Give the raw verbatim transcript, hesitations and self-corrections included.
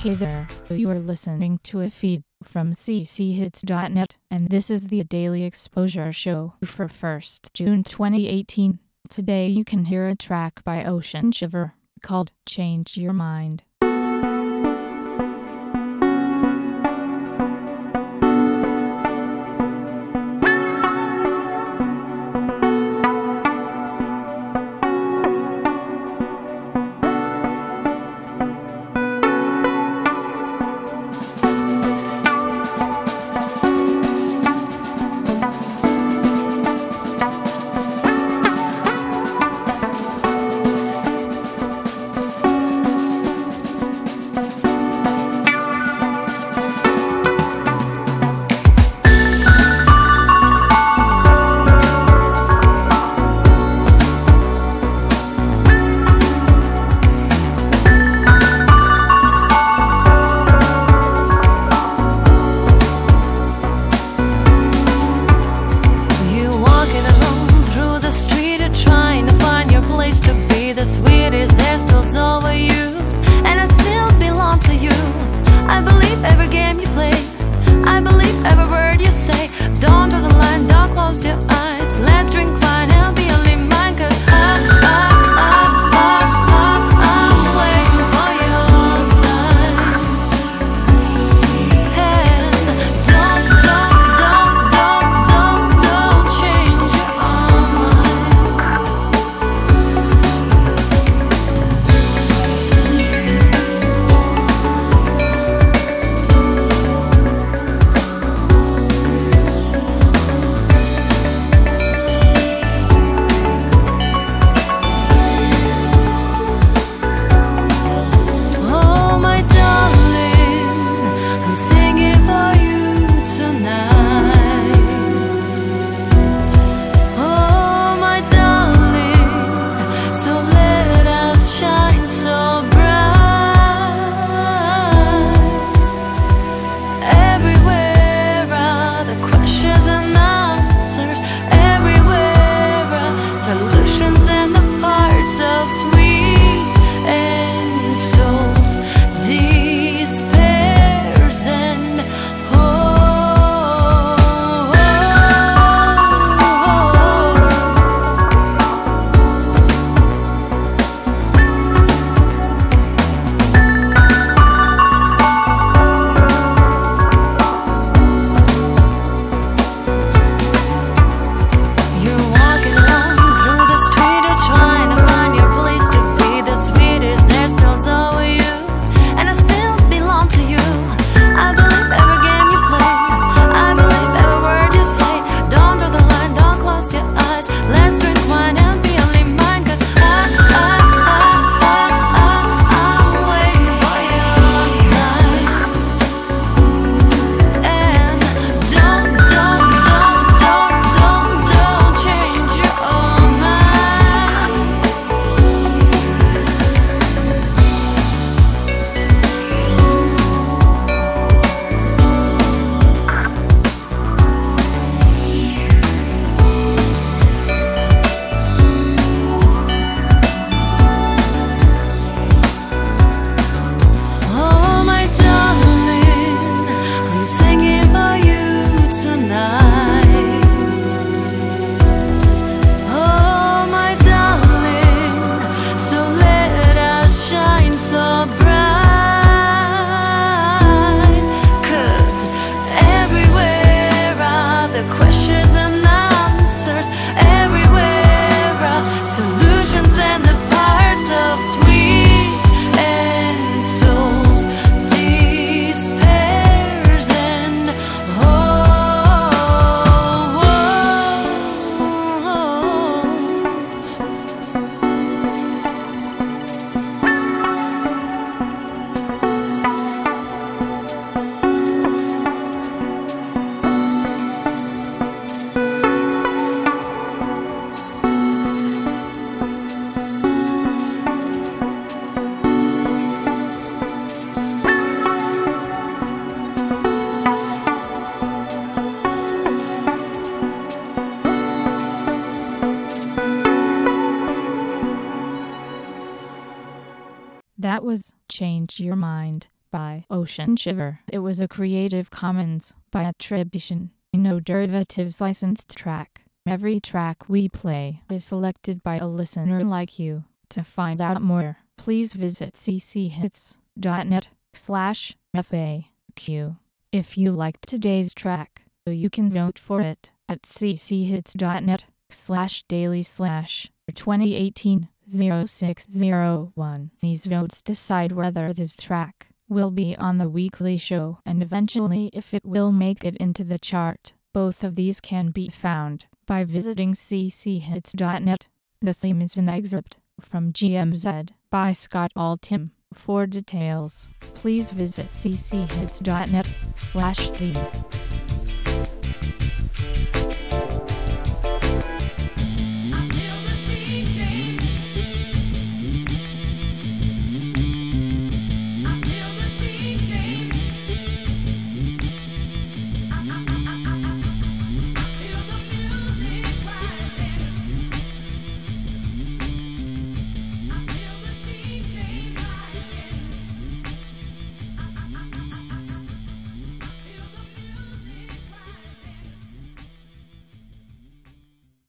Hey there, you are listening to a feed from c c hits dot net, and this is the Daily Exposure Show for first of June twenty eighteen. Today you can hear a track by Ocean Shiver, called Change Your Mind. That was Change Your Mind by Ocean Shiver. It was a Creative Commons by attribution, no derivatives licensed track. Every track we play is selected by a listener like you. To find out more, please visit cchits.net slash FAQ. If you liked today's track, you can vote for it at cchits.net slash daily slash 2018 0601. These votes decide whether this track will be on the weekly show and eventually if it will make it into the chart. Both of these can be found by visiting cchits.net. The theme is an excerpt from G M Z by Scott Altham. For details, please visit cchits.net slash theme.